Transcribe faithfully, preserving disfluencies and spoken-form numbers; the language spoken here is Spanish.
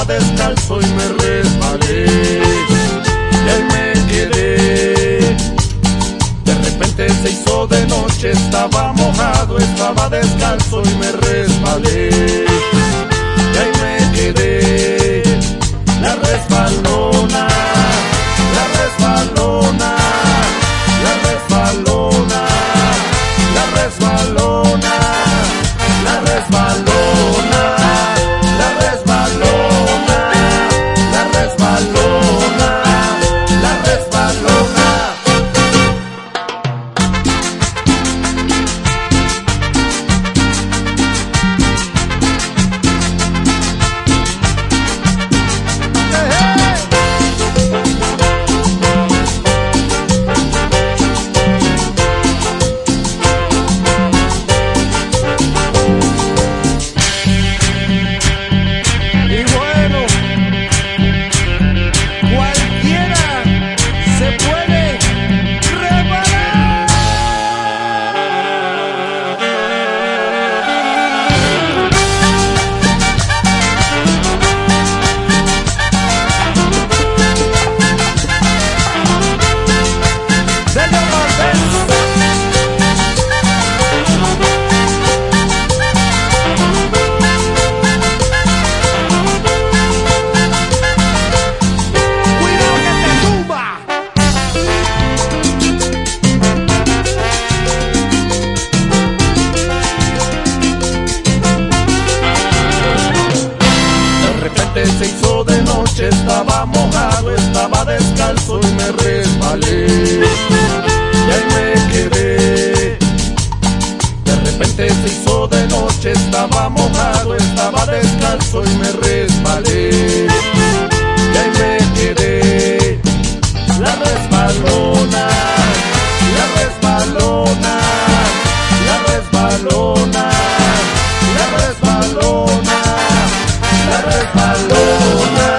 descalzo y me resbalé. Y ahí me quedé. De repente se hizo de noche, estaba mojado, estaba descalzo y me resbalé. Y ahí me quedé. La resbalona, la resbalona, la resbalona, la resbalona, la resbalona, la resbalona, la resbalona, la resbalona. Se hizo de noche, estaba mojado, estaba descalzo y me resbalé. Y ahí me quedé. De repente se hizo de noche, estaba mojado, estaba descalzo y me resbalé. Y ahí me quedé. La resbalona, la resbalona, la resbalona, la resbalona, la resbalona.